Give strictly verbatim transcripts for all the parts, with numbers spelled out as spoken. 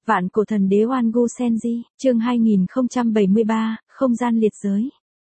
Vạn cổ thần đế Oan Gu Senji, chương hai nghìn không trăm bảy mươi ba, không gian liệt giới.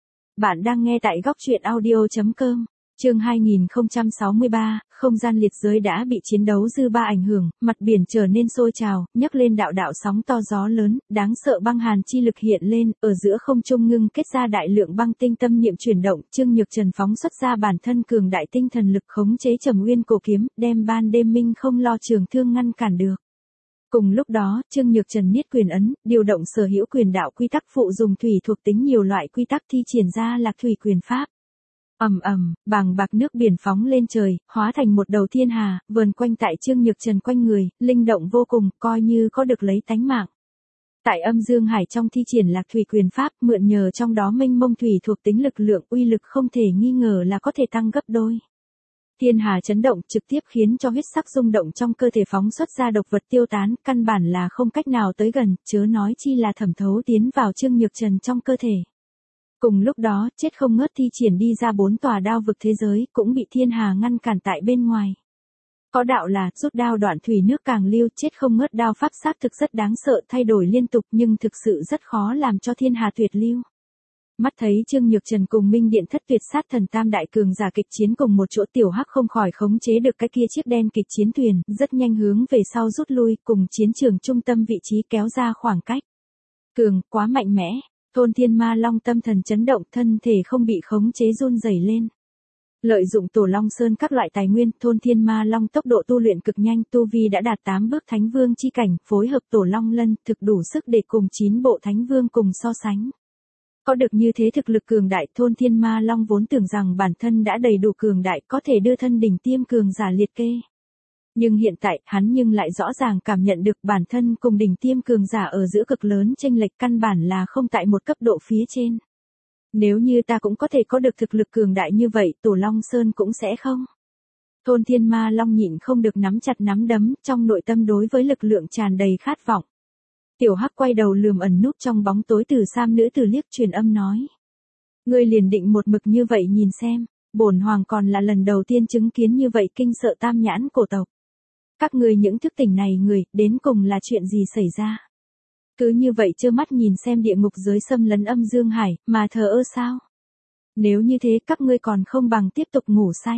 Bạn đang nghe tại góc truyện audio chấm com. Chương hai nghìn không trăm sáu mươi ba, không gian liệt giới đã bị chiến đấu dư ba ảnh hưởng, mặt biển trở nên sôi trào, nhấc lên đạo đạo sóng to gió lớn, đáng sợ băng hàn chi lực hiện lên, ở giữa không trung ngưng kết ra đại lượng băng tinh tâm niệm chuyển động, Trương Nhược Trần phóng xuất ra bản thân cường đại tinh thần lực khống chế Trầm Nguyên cổ kiếm, đem ban đêm minh không lo trường thương ngăn cản được. Cùng lúc đó, Trương Nhược Trần niết quyền ấn, điều động sở hữu quyền đạo quy tắc phụ dùng thủy thuộc tính nhiều loại quy tắc thi triển ra Lạc Thủy quyền pháp. Ầm ầm, bàng bạc nước biển phóng lên trời, hóa thành một đầu thiên hà, vờn quanh tại Trương Nhược Trần quanh người, linh động vô cùng, coi như có được lấy tánh mạng. Tại Âm Dương Hải trong thi triển Lạc Thủy quyền pháp, mượn nhờ trong đó mênh mông thủy thuộc tính lực lượng, uy lực không thể nghi ngờ là có thể tăng gấp đôi. Thiên hà chấn động trực tiếp khiến cho huyết sắc rung động trong cơ thể phóng xuất ra độc vật tiêu tán, căn bản là không cách nào tới gần, chớ nói chi là thẩm thấu tiến vào Trương Nhược Trần trong cơ thể. Cùng lúc đó, chết không ngớt thi triển đi ra bốn tòa đao vực thế giới, cũng bị thiên hà ngăn cản tại bên ngoài. Có đạo là, rút đao đoạn thủy nước càng lưu, chết không ngớt đao pháp xác thực rất đáng sợ, thay đổi liên tục nhưng thực sự rất khó làm cho thiên hà tuyệt lưu. Mắt thấy Trương Nhược Trần cùng Minh Điện Thất Tuyệt Sát Thần Tam đại cường giả kịch chiến cùng một chỗ, Tiểu Hắc không khỏi khống chế được cái kia chiếc đen kịch chiến thuyền, rất nhanh hướng về sau rút lui, cùng chiến trường trung tâm vị trí kéo ra khoảng cách. Cường, quá mạnh mẽ, Thôn Thiên Ma Long tâm thần chấn động, thân thể không bị khống chế run rẩy lên. Lợi dụng Tổ Long Sơn các loại tài nguyên, Thôn Thiên Ma Long tốc độ tu luyện cực nhanh, tu vi đã đạt tám bước Thánh Vương chi cảnh, phối hợp Tổ Long Lân, thực đủ sức để cùng chín bộ Thánh Vương cùng so sánh. Có được như thế thực lực cường đại, Thôn Thiên Ma Long vốn tưởng rằng bản thân đã đầy đủ cường đại, có thể đưa thân đỉnh tiêm cường giả liệt kê. Nhưng hiện tại, hắn nhưng lại rõ ràng cảm nhận được bản thân cùng đỉnh tiêm cường giả ở giữa cực lớn chênh lệch, căn bản là không tại một cấp độ phía trên. Nếu như ta cũng có thể có được thực lực cường đại như vậy, Tổ Long Sơn cũng sẽ không. Thôn Thiên Ma Long nhịn không được nắm chặt nắm đấm, trong nội tâm đối với lực lượng tràn đầy khát vọng. Tiểu Hắc quay đầu lườm ẩn núp trong bóng tối Tử Sam nữ tử liếc truyền âm nói. Ngươi liền định một mực như vậy nhìn xem, bổn hoàng còn là lần đầu tiên chứng kiến như vậy kinh sợ tam nhãn cổ tộc. Các ngươi những thức tỉnh này người, đến cùng là chuyện gì xảy ra? Cứ như vậy trơ mắt nhìn xem địa ngục giới xâm lấn Âm Dương Hải, mà thờ ơ sao? Nếu như thế các ngươi còn không bằng tiếp tục ngủ say.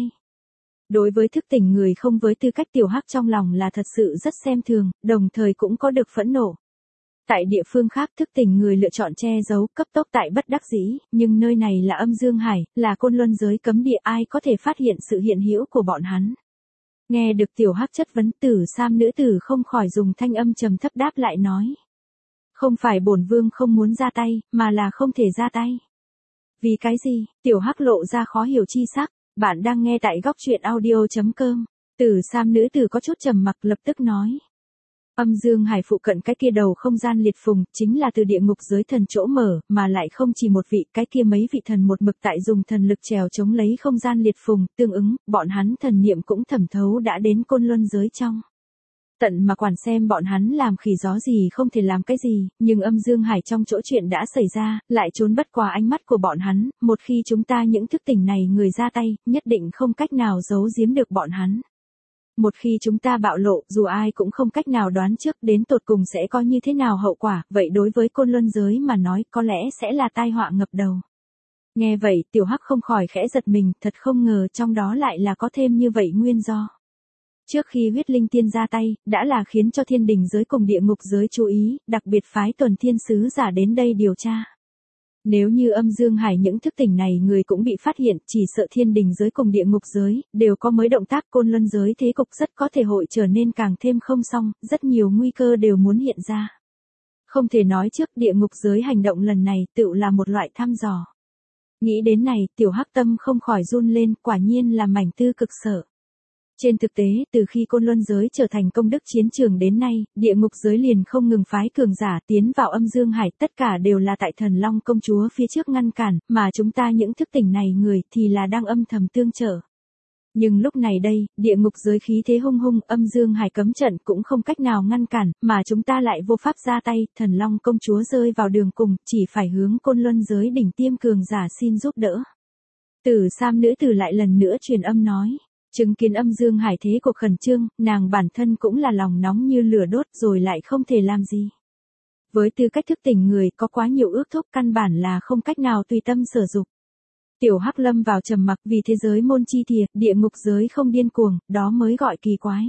Đối với thức tỉnh người không với tư cách Tiểu Hắc trong lòng là thật sự rất xem thường, đồng thời cũng có được phẫn nộ. Tại địa phương khác thức tỉnh người lựa chọn che giấu, cấp tốc tại bất đắc dĩ, nhưng nơi này là Âm Dương Hải, là Côn Luân giới cấm địa, ai có thể phát hiện sự hiện hữu của bọn hắn. Nghe được Tiểu Hắc chất vấn, Tử Sam nữ tử không khỏi dùng thanh âm trầm thấp đáp lại nói. Không phải bổn vương không muốn ra tay, mà là không thể ra tay. Vì cái gì? Tiểu Hắc lộ ra khó hiểu chi sắc, bạn đang nghe tại góc truyện audio chấm com. Tử Sam nữ tử có chút trầm mặc lập tức nói. Âm Dương Hải phụ cận cái kia đầu không gian liệt phùng, chính là từ địa ngục giới thần chỗ mở, mà lại không chỉ một vị, cái kia mấy vị thần một mực tại dùng thần lực trèo chống lấy không gian liệt phùng, tương ứng, bọn hắn thần niệm cũng thẩm thấu đã đến Côn Luân giới trong. Tận mà quản xem bọn hắn làm khỉ gió gì không thể làm cái gì, nhưng Âm Dương Hải trong chỗ chuyện đã xảy ra, lại trốn bất qua ánh mắt của bọn hắn, một khi chúng ta những thức tỉnh này người ra tay, nhất định không cách nào giấu giếm được bọn hắn. Một khi chúng ta bạo lộ, dù ai cũng không cách nào đoán trước đến tột cùng sẽ có như thế nào hậu quả, vậy đối với Côn Luân giới mà nói có lẽ sẽ là tai họa ngập đầu. Nghe vậy, Tiểu Hắc không khỏi khẽ giật mình, thật không ngờ trong đó lại là có thêm như vậy nguyên do. Trước khi huyết linh tiên ra tay, đã là khiến cho thiên đình giới cùng địa ngục giới chú ý, đặc biệt phái tuần thiên sứ giả đến đây điều tra. Nếu như Âm Dương Hải những thức tỉnh này người cũng bị phát hiện, chỉ sợ thiên đình giới cùng địa ngục giới, đều có mới động tác, Côn Luân giới thế cục rất có thể hội trở nên càng thêm không xong, rất nhiều nguy cơ đều muốn hiện ra. Không thể nói trước địa ngục giới hành động lần này tự là một loại thăm dò. Nghĩ đến này, Tiểu Hắc tâm không khỏi run lên, quả nhiên là mảnh tư cực sợ. Trên thực tế, từ khi Côn Luân giới trở thành công đức chiến trường đến nay, địa ngục giới liền không ngừng phái cường giả tiến vào Âm Dương Hải, tất cả đều là tại Thần Long công chúa phía trước ngăn cản, mà chúng ta những thức tỉnh này người thì là đang âm thầm tương trợ. Nhưng lúc này đây, địa ngục giới khí thế hung hung, Âm Dương Hải cấm trận cũng không cách nào ngăn cản, mà chúng ta lại vô pháp ra tay, Thần Long công chúa rơi vào đường cùng, chỉ phải hướng Côn Luân giới đỉnh tiêm cường giả xin giúp đỡ. Tử Sam nữ tử lại lần nữa truyền âm nói. Chứng kiến âm dương hải thế cuộc khẩn trương, nàng bản thân cũng là lòng nóng như lửa đốt rồi lại không thể làm gì. Với tư cách thức tỉnh người có quá nhiều ước thúc căn bản là không cách nào tùy tâm sở dục. Tiểu Hắc lâm vào trầm mặc vì thế giới môn chi thìa, địa ngục giới không điên cuồng, đó mới gọi kỳ quái.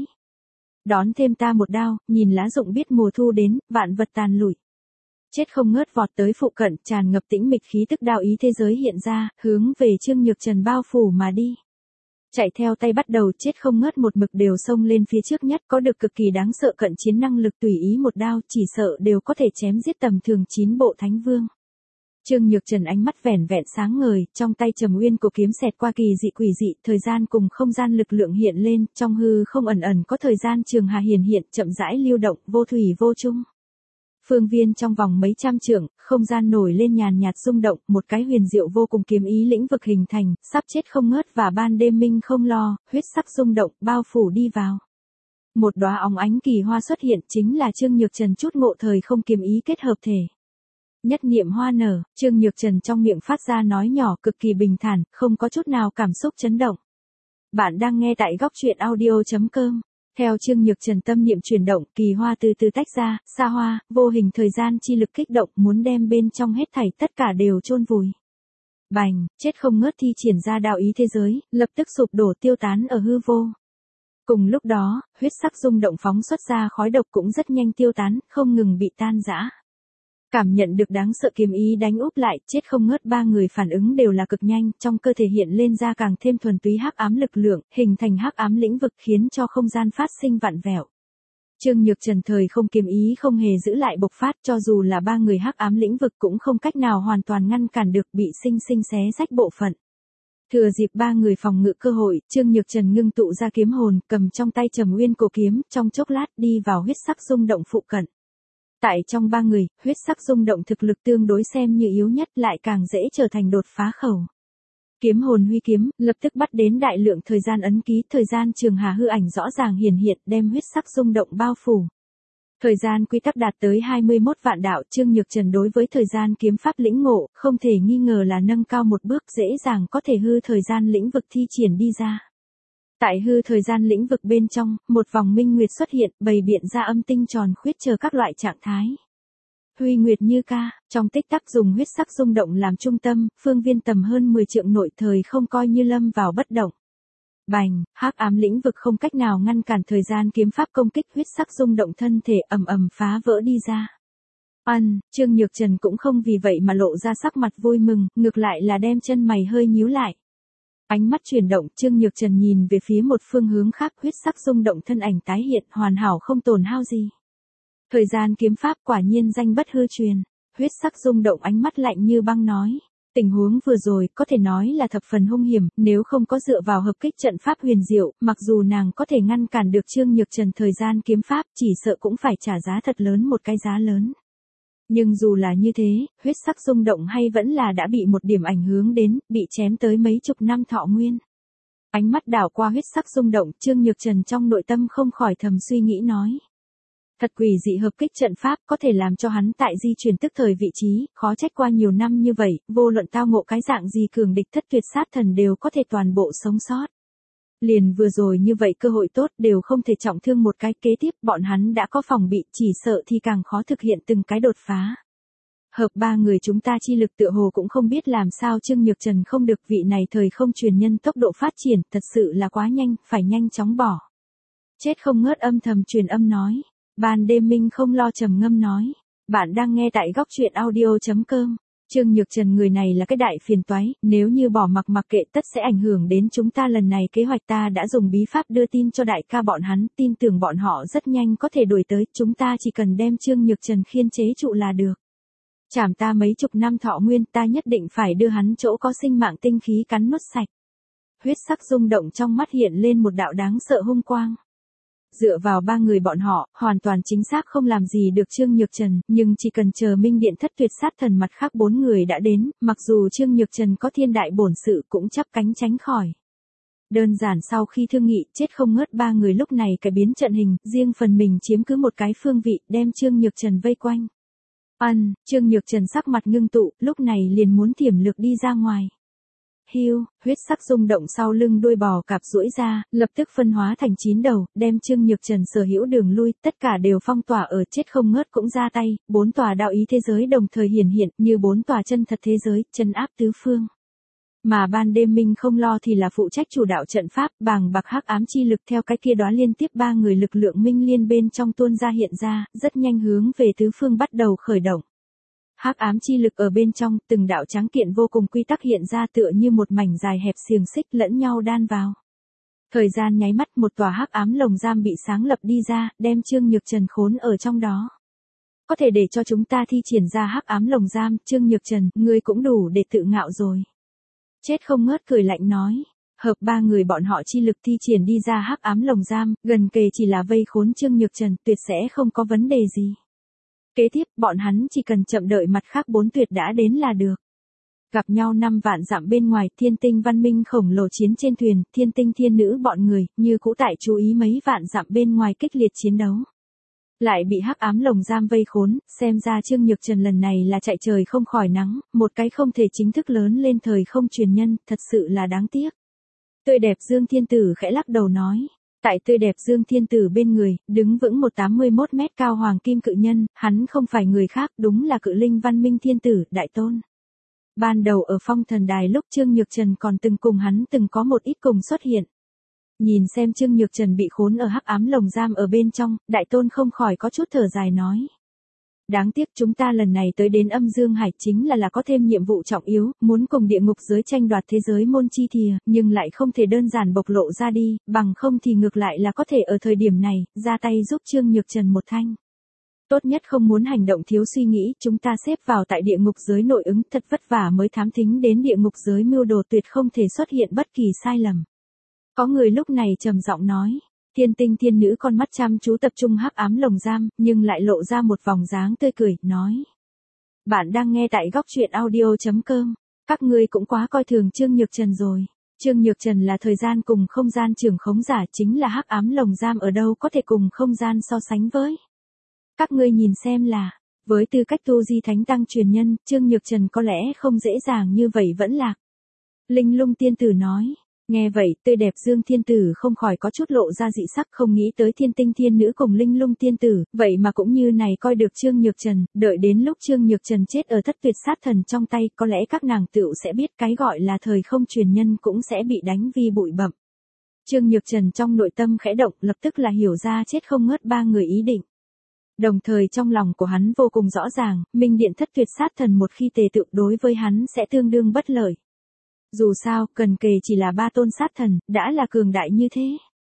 Đón thêm ta một đao, nhìn lá rụng biết mùa thu đến, vạn vật tàn lụi. Chết không ngớt vọt tới phụ cận, tràn ngập tĩnh mịch khí tức đao ý thế giới hiện ra, hướng về Trương Nhược Trần bao phủ mà đi. Chạy theo tay bắt đầu chết không ngớt một mực đều xông lên phía trước nhất, có được cực kỳ đáng sợ cận chiến năng lực tùy ý một đao, chỉ sợ đều có thể chém giết tầm thường chín bộ thánh vương. Trương Nhược Trần ánh mắt vẻn vẹn sáng ngời, trong tay Trầm Uyên cổ kiếm xẹt qua kỳ dị quỷ dị, thời gian cùng không gian lực lượng hiện lên, trong hư không ẩn ẩn có thời gian trường hà hiển hiện, chậm rãi lưu động, vô thủy vô chung. Phương viên trong vòng mấy trăm trượng, không gian nổi lên nhàn nhạt rung động, một cái huyền diệu vô cùng kiếm ý lĩnh vực hình thành, sắp chết không ngớt và ban đêm minh không lo, huyết sắc rung động, bao phủ đi vào. Một đóa óng ánh kỳ hoa xuất hiện, chính là Trương Nhược Trần chút ngộ thời không kiếm ý kết hợp thể. Nhất niệm hoa nở, Trương Nhược Trần trong miệng phát ra nói nhỏ cực kỳ bình thản, không có chút nào cảm xúc chấn động. Bạn đang nghe tại góc truyện audio chấm com. Theo Trương Nhược Trần tâm niệm chuyển động, kỳ hoa từ từ tách ra, xa hoa, vô hình thời gian chi lực kích động muốn đem bên trong hết thảy tất cả đều chôn vùi. Bành, chết không ngớt thi triển ra đạo ý thế giới, lập tức sụp đổ tiêu tán ở hư vô. Cùng lúc đó, huyết sắc rung động phóng xuất ra khói độc cũng rất nhanh tiêu tán, không ngừng bị tan rã. Cảm nhận được đáng sợ kiếm ý đánh úp lại, chết không ngớt ba người phản ứng đều là cực nhanh, trong cơ thể hiện lên ra càng thêm thuần túy hắc ám lực lượng, hình thành hắc ám lĩnh vực khiến cho không gian phát sinh vặn vẹo. Trương Nhược Trần thời không kiếm ý không hề giữ lại bộc phát, cho dù là ba người hắc ám lĩnh vực cũng không cách nào hoàn toàn ngăn cản được, bị sinh sinh xé rách bộ phận. Thừa dịp ba người phòng ngự cơ hội, Trương Nhược Trần ngưng tụ ra kiếm hồn, cầm trong tay Trầm Uyên cổ kiếm, trong chốc lát đi vào huyết sắc rung động phụ cận. Tại trong ba người, huyết sắc rung động thực lực tương đối xem như yếu nhất, lại càng dễ trở thành đột phá khẩu. Kiếm hồn huy kiếm, lập tức bắt đến đại lượng thời gian ấn ký, thời gian trường hà hư ảnh rõ ràng hiển hiện, đem huyết sắc rung động bao phủ. Thời gian quy tắc đạt tới hai mươi mốt vạn đạo, Trương Nhược Trần đối với thời gian kiếm pháp lĩnh ngộ, không thể nghi ngờ là nâng cao một bước, dễ dàng có thể hư thời gian lĩnh vực thi triển đi ra. Tại hư thời gian lĩnh vực bên trong, một vòng minh nguyệt xuất hiện, bày biện ra âm tinh tròn khuyết chờ các loại trạng thái. Huy nguyệt như ca, trong tích tắc dùng huyết sắc rung động làm trung tâm, phương viên tầm hơn mười trượng nội thời không coi như lâm vào bất động. Bành, hắc ám lĩnh vực không cách nào ngăn cản thời gian kiếm pháp công kích, huyết sắc rung động thân thể ầm ầm phá vỡ đi ra. Ân, Trương Nhược Trần cũng không vì vậy mà lộ ra sắc mặt vui mừng, ngược lại là đem chân mày hơi nhíu lại. Ánh mắt chuyển động, Trương Nhược Trần nhìn về phía một phương hướng khác, huyết sắc rung động thân ảnh tái hiện, hoàn hảo không tổn hao gì. Thời gian kiếm pháp quả nhiên danh bất hư truyền. Huyết sắc rung động ánh mắt lạnh như băng nói. Tình huống vừa rồi có thể nói là thập phần hung hiểm, nếu không có dựa vào hợp kích trận pháp huyền diệu, mặc dù nàng có thể ngăn cản được Trương Nhược Trần thời gian kiếm pháp, chỉ sợ cũng phải trả giá thật lớn, một cái giá lớn. Nhưng dù là như thế, huyết sắc rung động hay vẫn là đã bị một điểm ảnh hưởng đến, bị chém tới mấy chục năm thọ nguyên. Ánh mắt đảo qua huyết sắc rung động, Trương Nhược Trần trong nội tâm không khỏi thầm suy nghĩ nói. Thật quỷ dị hợp kích trận pháp có thể làm cho hắn tại di chuyển tức thời vị trí, khó trách qua nhiều năm như vậy, vô luận tao ngộ cái dạng gì cường địch thất tuyệt sát thần đều có thể toàn bộ sống sót. Liền vừa rồi như vậy cơ hội tốt đều không thể trọng thương một cái, kế tiếp bọn hắn đã có phòng bị, chỉ sợ thì càng khó thực hiện từng cái đột phá. Hợp ba người chúng ta chi lực tựa hồ cũng không biết làm sao Trương Nhược Trần không được, vị này thời không truyền nhân tốc độ phát triển thật sự là quá nhanh, phải nhanh chóng bỏ. Chết không ngớt âm thầm truyền âm nói. Ban đêm minh không lo trầm ngâm nói. Bạn đang nghe tại góc truyện audio chấm com. Trương Nhược Trần người này là cái đại phiền toái, nếu như bỏ mặc mặc kệ tất sẽ ảnh hưởng đến chúng ta, lần này kế hoạch ta đã dùng bí pháp đưa tin cho đại ca bọn hắn, tin tưởng bọn họ rất nhanh có thể đuổi tới, chúng ta chỉ cần đem Trương Nhược Trần khiên chế trụ là được. Chảm ta mấy chục năm thọ nguyên, ta nhất định phải đưa hắn chỗ có sinh mạng tinh khí cắn nuốt sạch. Huyết sắc rung động trong mắt hiện lên một đạo đáng sợ hung quang. Dựa vào ba người bọn họ, hoàn toàn chính xác không làm gì được Trương Nhược Trần, nhưng chỉ cần chờ Minh Điện thất tuyệt sát thần mặt khác bốn người đã đến, mặc dù Trương Nhược Trần có thiên đại bổn sự cũng chắp cánh tránh khỏi. Đơn giản sau khi thương nghị, chết không ngớt ba người lúc này cải biến trận hình, riêng phần mình chiếm cứ một cái phương vị, đem Trương Nhược Trần vây quanh. Ân, Trương Nhược Trần sắc mặt ngưng tụ, lúc này liền muốn tiềm lực đi ra ngoài. Hưu, huyết sắc rung động sau lưng đuôi bò cạp duỗi ra, lập tức phân hóa thành chín đầu, đem Trương Nhược Trần sở hữu đường lui, tất cả đều phong tỏa ở chết không ngớt cũng ra tay, bốn tòa đạo ý thế giới đồng thời hiển hiện, như bốn tòa chân thật thế giới, chân áp tứ phương. Mà ban đêm Minh Không Lo thì là phụ trách chủ đạo trận pháp, bàng bạc hắc ám chi lực theo cái kia đóa liên tiếp ba người lực lượng minh liên bên trong tuôn ra hiện ra, rất nhanh hướng về tứ phương bắt đầu khởi động. Hắc ám chi lực ở bên trong, từng đạo tráng kiện vô cùng quy tắc hiện ra tựa như một mảnh dài hẹp xiềng xích lẫn nhau đan vào. Thời gian nháy mắt, một tòa hắc ám lồng giam bị sáng lập đi ra, đem Trương Nhược Trần khốn ở trong đó. Có thể để cho chúng ta thi triển ra hắc ám lồng giam, Trương Nhược Trần, ngươi cũng đủ để tự ngạo rồi. Chết không ngớt cười lạnh nói, hợp ba người bọn họ chi lực thi triển đi ra hắc ám lồng giam, gần kề chỉ là vây khốn Trương Nhược Trần, tuyệt sẽ không có vấn đề gì. Kế tiếp, bọn hắn chỉ cần chậm đợi mặt khác bốn tuyệt đã đến là được. Gặp nhau năm vạn dặm bên ngoài, thiên tinh văn minh khổng lồ chiến trên thuyền, thiên tinh thiên nữ bọn người, như cũ tại chú ý mấy vạn dặm bên ngoài kích liệt chiến đấu. Lại bị hắc ám lồng giam vây khốn, xem ra Trương Nhược Trần lần này là chạy trời không khỏi nắng, một cái không thể chính thức lớn lên thời không truyền nhân, thật sự là đáng tiếc. Tươi đẹp Dương Thiên Tử khẽ lắc đầu nói. Tại tươi đẹp Dương Thiên Tử bên người, đứng vững một tám mươi mốt mét cao hoàng kim cự nhân, hắn không phải người khác, đúng là cự linh văn minh thiên tử, đại tôn. Ban đầu ở phong thần đài lúc Trương Nhược Trần còn từng cùng hắn từng có một ít cùng xuất hiện. Nhìn xem Trương Nhược Trần bị khốn ở hắc ám lồng giam ở bên trong, đại tôn không khỏi có chút thở dài nói. Đáng tiếc chúng ta lần này tới đến âm dương hải chính là là có thêm nhiệm vụ trọng yếu, muốn cùng địa ngục giới tranh đoạt thế giới môn chi thìa, nhưng lại không thể đơn giản bộc lộ ra đi, bằng không thì ngược lại là có thể ở thời điểm này, ra tay giúp Trương Nhược Trần một thanh. Tốt nhất không muốn hành động thiếu suy nghĩ, chúng ta xếp vào tại địa ngục giới nội ứng, thật vất vả mới thám thính đến địa ngục giới mưu đồ tuyệt không thể xuất hiện bất kỳ sai lầm. Có người lúc này trầm giọng nói. Thiên tinh thiên nữ con mắt chăm chú tập trung hắc ám lồng giam, nhưng lại lộ ra một vòng dáng tươi cười, nói. Bạn đang nghe tại góc truyện audio chấm com. Các ngươi cũng quá coi thường Trương Nhược Trần rồi. Trương Nhược Trần là thời gian cùng không gian trưởng khống giả, chính là hắc ám lồng giam ở đâu có thể cùng không gian so sánh với. Các ngươi nhìn xem là, với tư cách tu di thánh tăng truyền nhân, Trương Nhược Trần có lẽ không dễ dàng như vậy vẫn lạc. Linh Lung tiên tử nói. Nghe vậy, tươi đẹp Dương Thiên Tử không khỏi có chút lộ ra dị sắc, không nghĩ tới thiên tinh thiên nữ cùng Linh Lung tiên tử, vậy mà cũng như này coi được Trương Nhược Trần, đợi đến lúc Trương Nhược Trần chết ở thất tuyệt sát thần trong tay, có lẽ các nàng tựu sẽ biết cái gọi là thời không truyền nhân cũng sẽ bị đánh vi bụi bặm. Trương Nhược Trần trong nội tâm khẽ động, lập tức là hiểu ra chết không ngớt ba người ý định. Đồng thời trong lòng của hắn vô cùng rõ ràng, Minh Điện thất tuyệt sát thần một khi tề tự đối với hắn sẽ tương đương bất lợi. Dù sao, cần kề chỉ là ba tôn sát thần, đã là cường đại như thế.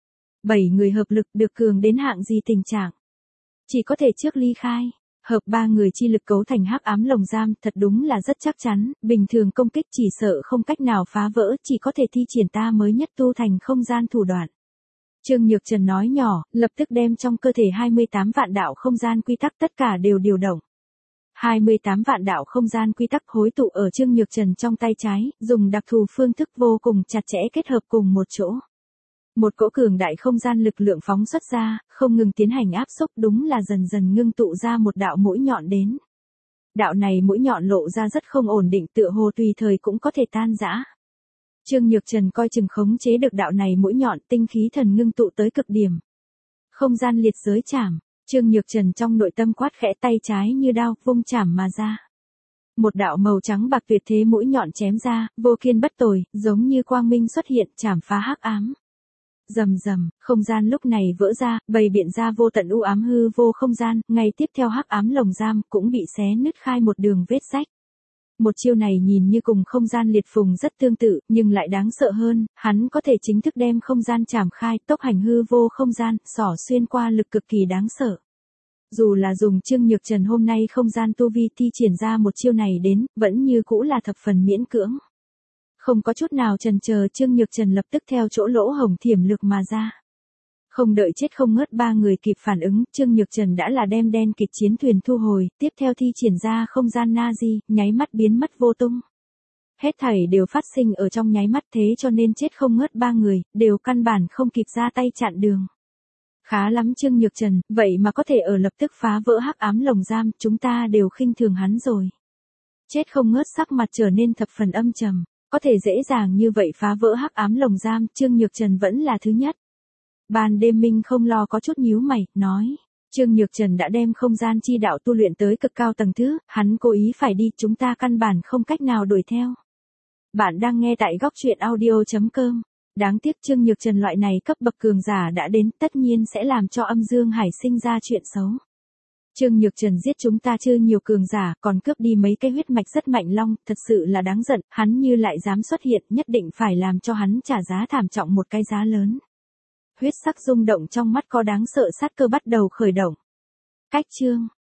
Bảy người hợp lực được cường đến hạng gì tình trạng. Chỉ có thể trước ly khai, hợp ba người chi lực cấu thành hắc ám lồng giam, thật đúng là rất chắc chắn, bình thường công kích chỉ sợ không cách nào phá vỡ, chỉ có thể thi triển ta mới nhất tu thành không gian thủ đoạn. Trương Nhược Trần nói nhỏ, lập tức đem trong cơ thể hai mươi tám vạn đạo không gian quy tắc tất cả đều điều động. hai mươi tám vạn đạo không gian quy tắc hối tụ ở Trương Nhược Trần trong tay trái, dùng đặc thù phương thức vô cùng chặt chẽ kết hợp cùng một chỗ. Một cỗ cường đại không gian lực lượng phóng xuất ra, không ngừng tiến hành áp xúc, đúng là dần dần ngưng tụ ra một đạo mũi nhọn đến. Đạo này mũi nhọn lộ ra rất không ổn định, tựa hồ tùy thời cũng có thể tan rã. Trương Nhược Trần coi chừng khống chế được đạo này mũi nhọn, tinh khí thần ngưng tụ tới cực điểm. Không gian liệt giới chảm. Trương Nhược Trần trong nội tâm quát khẽ, tay trái như đao, vung chảm mà ra. Một đạo màu trắng bạc tuyệt thế mũi nhọn chém ra, vô kiên bất tồi, giống như quang minh xuất hiện, chảm phá hắc ám. Rầm rầm, không gian lúc này vỡ ra, bày biện ra vô tận u ám hư vô không gian, ngay tiếp theo hắc ám lồng giam cũng bị xé nứt khai một đường vết rách. Một chiêu này nhìn như cùng không gian liệt phùng rất tương tự, nhưng lại đáng sợ hơn, hắn có thể chính thức đem không gian chảm khai, tốc hành hư vô không gian, xỏ xuyên qua lực cực kỳ đáng sợ. Dù là dùng Trương Nhược Trần hôm nay không gian tu vi thi triển ra một chiêu này đến, vẫn như cũ là thập phần miễn cưỡng. Không có chút nào chần chờ, Trương Nhược Trần lập tức theo chỗ lỗ hổng thiểm lược mà ra. Không đợi chết không ngớt ba người kịp phản ứng, Trương Nhược Trần đã là đem đen kịt chiến thuyền thu hồi, tiếp theo thi triển ra không gian Nazi, nháy mắt biến mất vô tung. Hết thảy đều phát sinh ở trong nháy mắt, thế cho nên chết không ngớt ba người, đều căn bản không kịp ra tay chặn đường. Khá lắm Trương Nhược Trần, vậy mà có thể ở lập tức phá vỡ hắc ám lồng giam, chúng ta đều khinh thường hắn rồi. Chết không ngớt sắc mặt trở nên thập phần âm trầm. Có thể dễ dàng như vậy phá vỡ hắc ám lồng giam, Trương Nhược Trần vẫn là thứ nhất. Ban đêm Minh không lo có chút nhíu mày, nói. Trương Nhược Trần đã đem không gian chi đạo tu luyện tới cực cao tầng thứ, hắn cố ý phải đi, chúng ta căn bản không cách nào đuổi theo. Bạn đang nghe tại góc truyện audio.com. Đáng tiếc Trương Nhược Trần loại này cấp bậc cường giả đã đến, tất nhiên sẽ làm cho Âm Dương Hải sinh ra chuyện xấu. Trương Nhược Trần giết chúng ta chưa nhiều cường giả, còn cướp đi mấy cái huyết mạch rất mạnh long, thật sự là đáng giận, hắn như lại dám xuất hiện, nhất định phải làm cho hắn trả giá thảm trọng một cái giá lớn. Huyết sắc rung động trong mắt có đáng sợ sát cơ bắt đầu khởi động. Cách chương